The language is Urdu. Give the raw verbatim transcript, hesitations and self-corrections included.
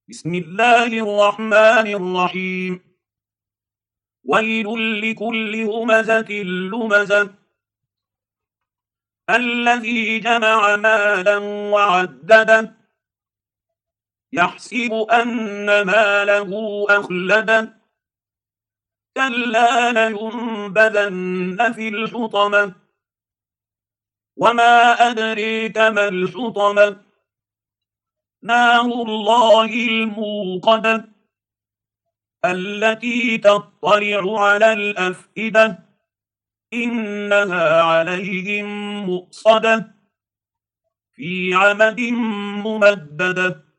بسم الله الرحمن الرحيم. ويل لكل همزة لمزة الذي جمع مالا وعدده يحسب أن ماله أخلده كلا لينبذن في الحطمة وما أدريك ما الحطمة نار الله الموقدة التي تطلع على الأفئدة إنها عليهم مؤصدة في عمد ممددة.